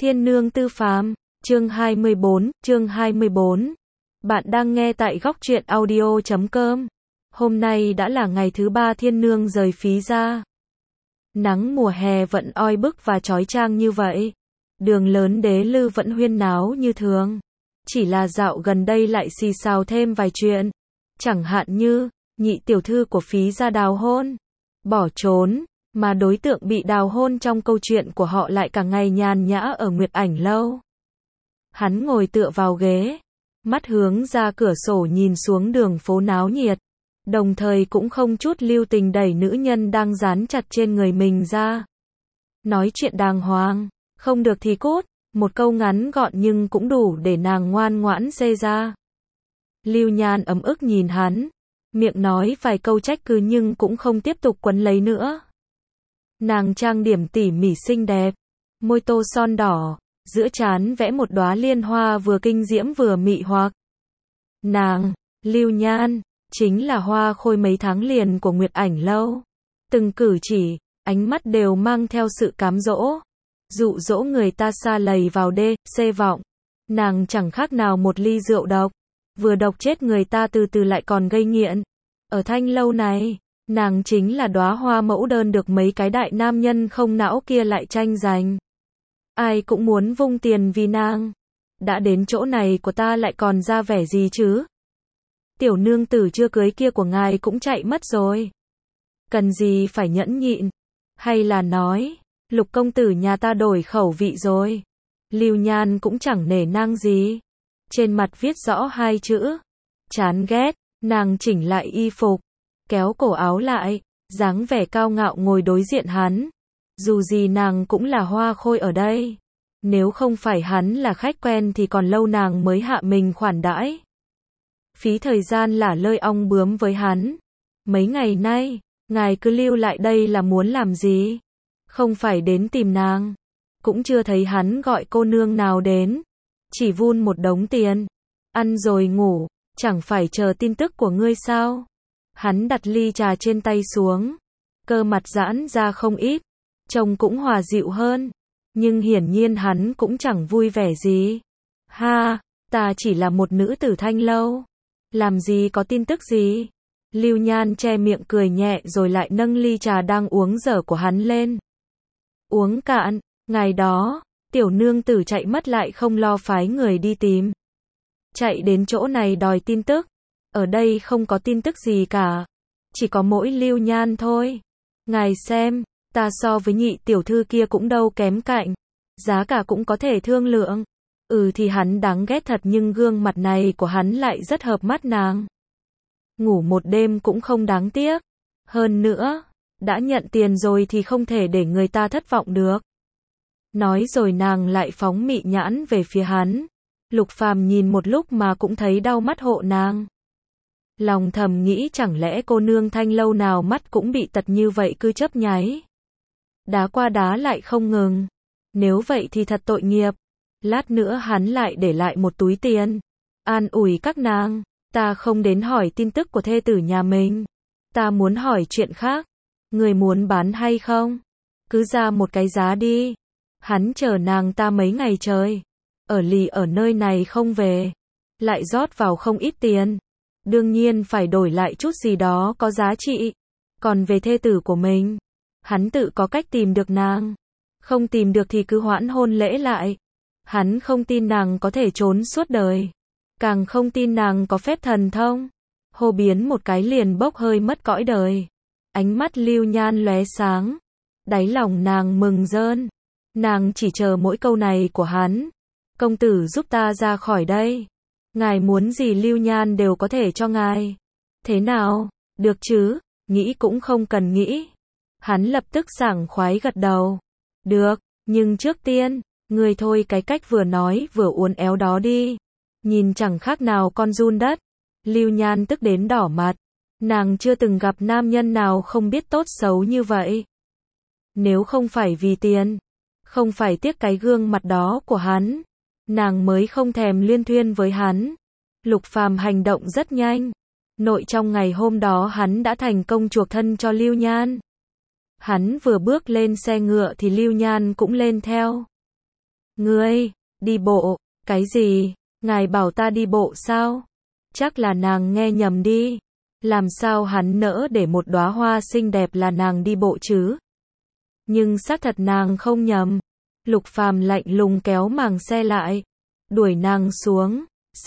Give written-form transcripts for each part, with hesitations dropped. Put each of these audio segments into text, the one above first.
Thiên Nương Tư Phàm, chương 24. Bạn đang nghe tại góc truyện audio.com. Hôm nay đã là ngày thứ 3 Thiên Nương rời Phí gia. Nắng mùa hè vẫn oi bức và chói chang như vậy. Đường lớn Đế Lư vẫn huyên náo như thường. Chỉ là dạo gần đây lại xì xào thêm vài chuyện. Chẳng hạn như, nhị tiểu thư của Phí gia đào hôn, bỏ trốn, mà đối tượng bị đào hôn trong câu chuyện của họ lại cả ngày nhàn nhã ở Nguyệt Ảnh lâu. Hắn ngồi tựa vào ghế, mắt hướng ra cửa sổ nhìn xuống đường phố náo nhiệt, đồng thời cũng không chút lưu tình đẩy nữ nhân đang dán chặt trên người mình ra. Nói chuyện đàng hoàng, không được thì cút, một câu ngắn gọn nhưng cũng đủ để nàng ngoan ngoãn xê ra. Lưu Nhan ấm ức nhìn hắn, miệng nói vài câu trách cứ nhưng cũng không tiếp tục quấn lấy nữa. Nàng trang điểm tỉ mỉ xinh đẹp, môi tô son đỏ, giữa trán vẽ một đóa liên hoa vừa kinh diễm vừa mị hoặc. Nàng, Lưu Nhan, chính là hoa khôi mấy tháng liền của Nguyệt Ảnh lâu. Từng cử chỉ, ánh mắt đều mang theo sự cám dỗ, dụ dỗ người ta sa lầy vào đê, xê vọng. Nàng chẳng khác nào một ly rượu độc, vừa độc chết người ta từ từ lại còn gây nghiện. Ở Thanh lâu này, nàng chính là đóa hoa mẫu đơn được mấy cái đại nam nhân không não kia lại tranh giành. Ai cũng muốn vung tiền vì nàng. Đã đến chỗ này của ta lại còn ra vẻ gì chứ? Tiểu nương tử chưa cưới kia của ngài cũng chạy mất rồi. Cần gì phải nhẫn nhịn? Hay là nói, Lục công tử nhà ta đổi khẩu vị rồi? Lưu Nhan cũng chẳng nể nang gì. Trên mặt viết rõ hai chữ, chán ghét. Nàng chỉnh lại y phục, kéo cổ áo lại, dáng vẻ cao ngạo ngồi đối diện hắn. Dù gì nàng cũng là hoa khôi ở đây. Nếu không phải hắn là khách quen thì còn lâu nàng mới hạ mình khoản đãi. Phí thời gian lả lơi ong bướm với hắn. Mấy ngày nay, ngài cứ lưu lại đây là muốn làm gì? Không phải đến tìm nàng. Cũng chưa thấy hắn gọi cô nương nào đến. Chỉ vun một đống tiền. Ăn rồi ngủ, chẳng phải chờ tin tức của ngươi sao? Hắn đặt ly trà trên tay xuống. Cơ mặt giãn ra không ít. Trông cũng hòa dịu hơn. Nhưng hiển nhiên hắn cũng chẳng vui vẻ gì. Ha, ta chỉ là một nữ tử Thanh lâu. Làm gì có tin tức gì? Lưu Nhan che miệng cười nhẹ rồi lại nâng ly trà đang uống dở của hắn lên. Uống cạn, ngày đó, tiểu nương tử chạy mất lại không lo phái người đi tìm. Chạy đến chỗ này đòi tin tức. Ở đây không có tin tức gì cả. Chỉ có mỗi Lưu Nhan thôi. Ngài xem, ta so với nhị tiểu thư kia cũng đâu kém cạnh. Giá cả cũng có thể thương lượng. Thì hắn đáng ghét thật nhưng gương mặt này của hắn lại rất hợp mắt nàng. Ngủ một đêm cũng không đáng tiếc. Hơn nữa, đã nhận tiền rồi thì không thể để người ta thất vọng được. Nói rồi nàng lại phóng mị nhãn về phía hắn. Lục Phàm nhìn một lúc mà cũng thấy đau mắt hộ nàng. Lòng thầm nghĩ chẳng lẽ cô nương Thanh lâu nào mắt cũng bị tật như vậy cứ chấp nháy. Đá qua đá lại không ngừng. Nếu vậy thì thật tội nghiệp. Lát nữa hắn lại để lại một túi tiền. An ủi các nàng, ta không đến hỏi tin tức của thê tử nhà mình. Ta muốn hỏi chuyện khác. Người muốn bán hay không? Cứ ra một cái giá đi. Hắn chờ nàng ta mấy ngày trời. Ở lì ở nơi này không về. Lại rót vào không ít tiền. Đương nhiên phải đổi lại chút gì đó có giá trị. Còn về thê tử của mình, hắn tự có cách tìm được nàng. Không tìm được thì cứ hoãn hôn lễ lại. Hắn không tin nàng có thể trốn suốt đời. Càng không tin nàng có phép thần thông. Hô biến một cái liền bốc hơi mất cõi đời. Ánh mắt Lưu Nhan lóe sáng. Đáy lòng nàng mừng rơn. Nàng chỉ chờ mỗi câu này của hắn. Công tử giúp ta ra khỏi đây. Ngài muốn gì Lưu Nhan đều có thể cho ngài. Thế nào? Được chứ? Nghĩ cũng không cần nghĩ. Hắn lập tức sảng khoái gật đầu. Được, nhưng trước tiên, ngươi thôi cái cách vừa nói vừa uốn éo đó đi. Nhìn chẳng khác nào con giun đất. Lưu Nhan tức đến đỏ mặt. Nàng chưa từng gặp nam nhân nào không biết tốt xấu như vậy. Nếu không phải vì tiền, không phải tiếc cái gương mặt đó của hắn, nàng mới không thèm liên thuyên với hắn. Lục Phàm hành động rất nhanh. Nội trong ngày hôm đó hắn đã thành công chuộc thân cho Lưu Nhan. Hắn vừa bước lên xe ngựa thì Lưu Nhan cũng lên theo. Ngươi, đi bộ, cái gì? Ngài bảo ta đi bộ sao? Chắc là nàng nghe nhầm đi. Làm sao hắn nỡ để một đóa hoa xinh đẹp là nàng đi bộ chứ? Nhưng xác thật nàng không nhầm. Lục Phàm lạnh lùng kéo màng xe lại, đuổi nàng xuống,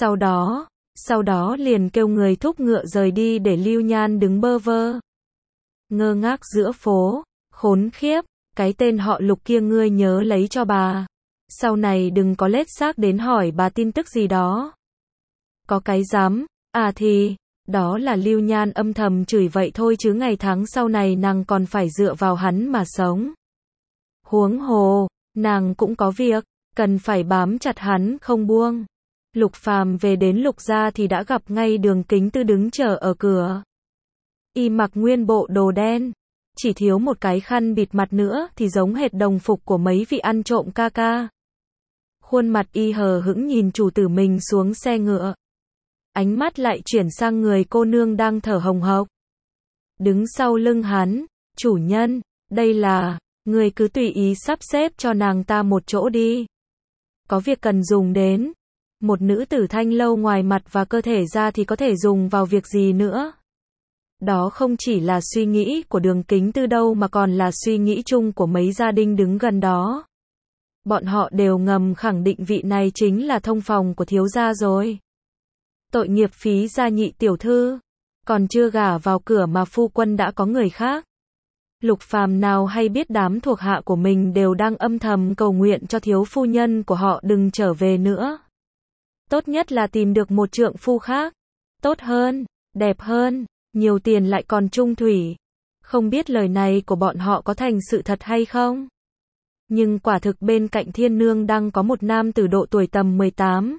sau đó liền kêu người thúc ngựa rời đi để Lưu Nhan đứng bơ vơ. Ngơ ngác giữa phố, khốn khiếp, cái tên họ Lục kia ngươi nhớ lấy cho bà. Sau này đừng có lết xác đến hỏi bà tin tức gì đó. Có cái dám, à thì, đó là Lưu Nhan âm thầm chửi vậy thôi chứ ngày tháng sau này nàng còn phải dựa vào hắn mà sống. Huống hồ, nàng cũng có việc, cần phải bám chặt hắn không buông. Lục Phàm về đến Lục gia thì đã gặp ngay Đường Kính Tư đứng chờ ở cửa. Y mặc nguyên bộ đồ đen, chỉ thiếu một cái khăn bịt mặt nữa thì giống hệt đồng phục của mấy vị ăn trộm ca ca. Khuôn mặt y hờ hững nhìn chủ tử mình xuống xe ngựa. Ánh mắt lại chuyển sang người cô nương đang thở hồng hộc. Đứng sau lưng hắn, chủ nhân, đây là, người cứ tùy ý sắp xếp cho nàng ta một chỗ đi. Có việc cần dùng đến. Một nữ tử thanh lâu ngoài mặt và cơ thể ra thì có thể dùng vào việc gì nữa. Đó không chỉ là suy nghĩ của Đường Kính Tư đâu mà còn là suy nghĩ chung của mấy gia đình đứng gần đó. Bọn họ đều ngầm khẳng định vị này chính là thông phòng của thiếu gia rồi. Tội nghiệp Phí gia nhị tiểu thư, còn chưa gả vào cửa mà phu quân đã có người khác. Lục Phàm nào hay biết đám thuộc hạ của mình đều đang âm thầm cầu nguyện cho thiếu phu nhân của họ đừng trở về nữa. Tốt nhất là tìm được một trượng phu khác, tốt hơn, đẹp hơn, nhiều tiền lại còn trung thủy. Không biết lời này của bọn họ có thành sự thật hay không? Nhưng quả thực bên cạnh Thiên Nương đang có một nam tử độ tuổi tầm 18,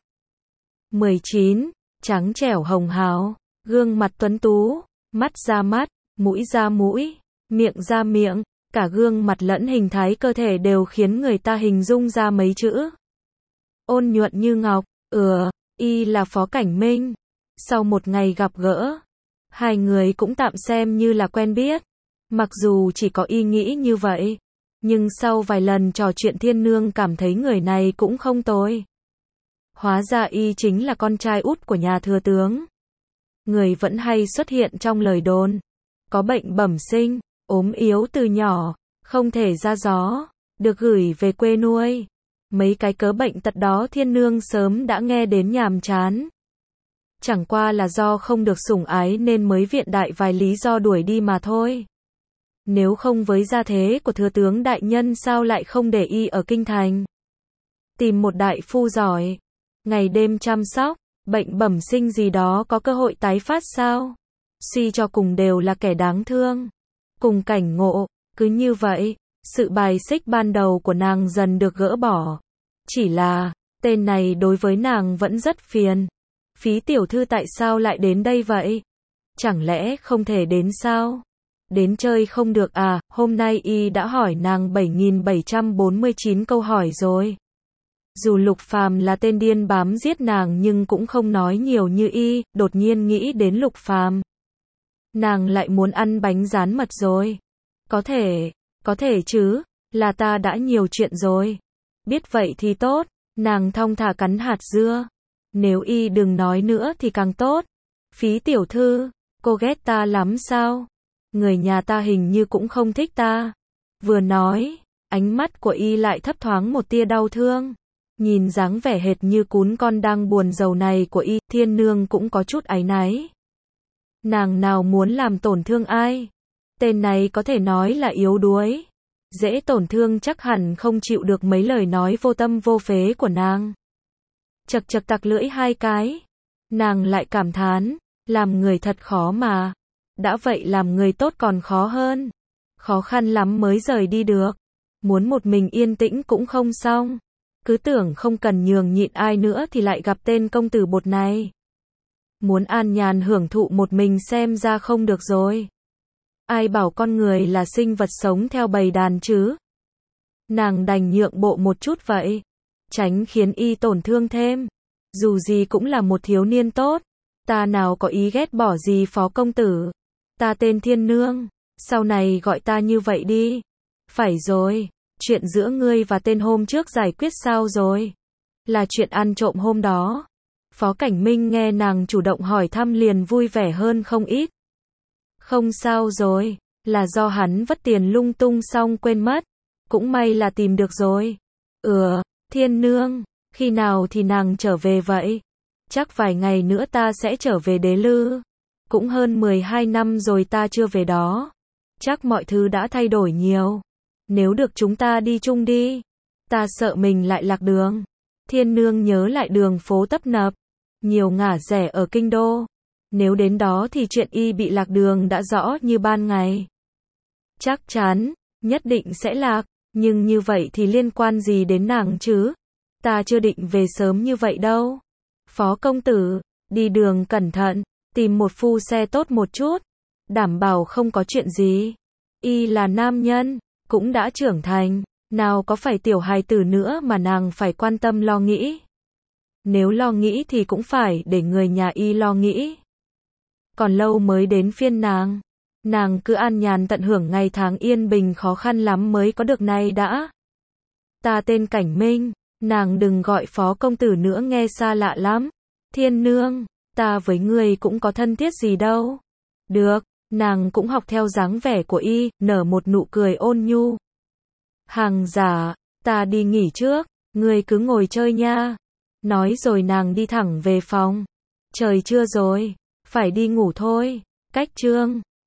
19, trắng trẻo hồng hào, gương mặt tuấn tú, mắt ra mắt, mũi ra mũi, miệng ra miệng, cả gương mặt lẫn hình thái cơ thể đều khiến người ta hình dung ra mấy chữ. Ôn nhuận như ngọc, y là Phó Cảnh Minh. Sau một ngày gặp gỡ, hai người cũng tạm xem như là quen biết. Mặc dù chỉ có ý nghĩ như vậy, nhưng sau vài lần trò chuyện Thiên Nương cảm thấy người này cũng không tồi. Hóa ra y chính là con trai út của nhà thừa tướng. Người vẫn hay xuất hiện trong lời đồn. Có bệnh bẩm sinh, ốm yếu từ nhỏ, không thể ra gió, được gửi về quê nuôi. Mấy cái cớ bệnh tật đó Thiên Nương sớm đã nghe đến nhàm chán. Chẳng qua là do không được sủng ái nên mới viện đại vài lý do đuổi đi mà thôi. Nếu không với gia thế của thừa tướng đại nhân sao lại không để y ở kinh thành. Tìm một đại phu giỏi, ngày đêm chăm sóc, bệnh bẩm sinh gì đó có cơ hội tái phát sao? Suy cho cùng đều là kẻ đáng thương. Cùng cảnh ngộ, cứ như vậy, sự bài xích ban đầu của nàng dần được gỡ bỏ. Chỉ là, tên này đối với nàng vẫn rất phiền. Phí tiểu thư tại sao lại đến đây vậy? Chẳng lẽ không thể đến sao? Đến chơi không được à? Hôm nay y đã hỏi nàng 7.749 câu hỏi rồi. Dù Lục Phàm là tên điên bám giết nàng nhưng cũng không nói nhiều như y, đột nhiên nghĩ đến Lục Phàm. Nàng lại muốn ăn bánh rán mật rồi. Có thể chứ, là ta đã nhiều chuyện rồi. Biết vậy thì tốt, nàng thong thả cắn hạt dưa. Nếu y đừng nói nữa thì càng tốt. Phí tiểu thư, cô ghét ta lắm sao? Người nhà ta hình như cũng không thích ta. Vừa nói, ánh mắt của y lại thấp thoáng một tia đau thương. Nhìn dáng vẻ hệt như cún con đang buồn rầu này của y, Thiên Nương cũng có chút áy náy. Nàng nào muốn làm tổn thương ai? Tên này có thể nói là yếu đuối. Dễ tổn thương chắc hẳn không chịu được mấy lời nói vô tâm vô phế của nàng. Chật chật tặc lưỡi hai cái. Nàng lại cảm thán, làm người thật khó mà. Đã vậy làm người tốt còn khó hơn. Khó khăn lắm mới rời đi được. Muốn một mình yên tĩnh cũng không xong. Cứ tưởng không cần nhường nhịn ai nữa thì lại gặp tên công tử bột này. Muốn an nhàn hưởng thụ một mình xem ra không được rồi. Ai bảo con người là sinh vật sống theo bầy đàn chứ? Nàng đành nhượng bộ một chút vậy. Tránh khiến y tổn thương thêm. Dù gì cũng là một thiếu niên tốt. Ta nào có ý ghét bỏ gì Phó công tử. Ta tên Thiên Nương. Sau này gọi ta như vậy đi. Phải rồi. chuyện giữa ngươi và tên hôm trước giải quyết sao rồi? Là chuyện ăn trộm hôm đó. Phó Cảnh Minh nghe nàng chủ động hỏi thăm liền vui vẻ hơn không ít. Không sao rồi, là do hắn vất tiền lung tung xong quên mất. Cũng may là tìm được rồi. Thiên nương, khi nào thì nàng trở về vậy? Chắc vài ngày nữa ta sẽ trở về Đế Lư. Cũng hơn 12 năm rồi ta chưa về đó. Chắc mọi thứ đã thay đổi nhiều. Nếu được chúng ta đi chung đi. Ta sợ mình lại lạc đường. Thiên nương nhớ lại đường phố tấp nập, nhiều ngả rẽ ở kinh đô. Nếu đến đó thì chuyện y bị lạc đường đã rõ như ban ngày. Chắc chắn, nhất định sẽ lạc, nhưng như vậy thì liên quan gì đến nàng chứ? Ta chưa định về sớm như vậy đâu. Phó công tử, đi đường cẩn thận, tìm một phu xe tốt một chút, đảm bảo không có chuyện gì. Y là nam nhân, cũng đã trưởng thành, nào có phải tiểu hài tử nữa mà nàng phải quan tâm lo nghĩ. Nếu lo nghĩ thì cũng phải để người nhà y lo nghĩ. Còn lâu mới đến phiên nàng. Nàng cứ an nhàn tận hưởng ngày tháng yên bình, khó khăn lắm mới có được này đã. Ta tên Cảnh Minh, nàng đừng gọi phó công tử nữa nghe xa lạ lắm. Thiên nương, ta với người cũng có thân thiết gì đâu. Được, nàng cũng học theo dáng vẻ của y, nở một nụ cười ôn nhu. Hàng giả, ta đi nghỉ trước, ngươi cứ ngồi chơi nha. Nói rồi nàng đi thẳng về phòng. Trời trưa rồi, phải đi ngủ thôi. Cách chương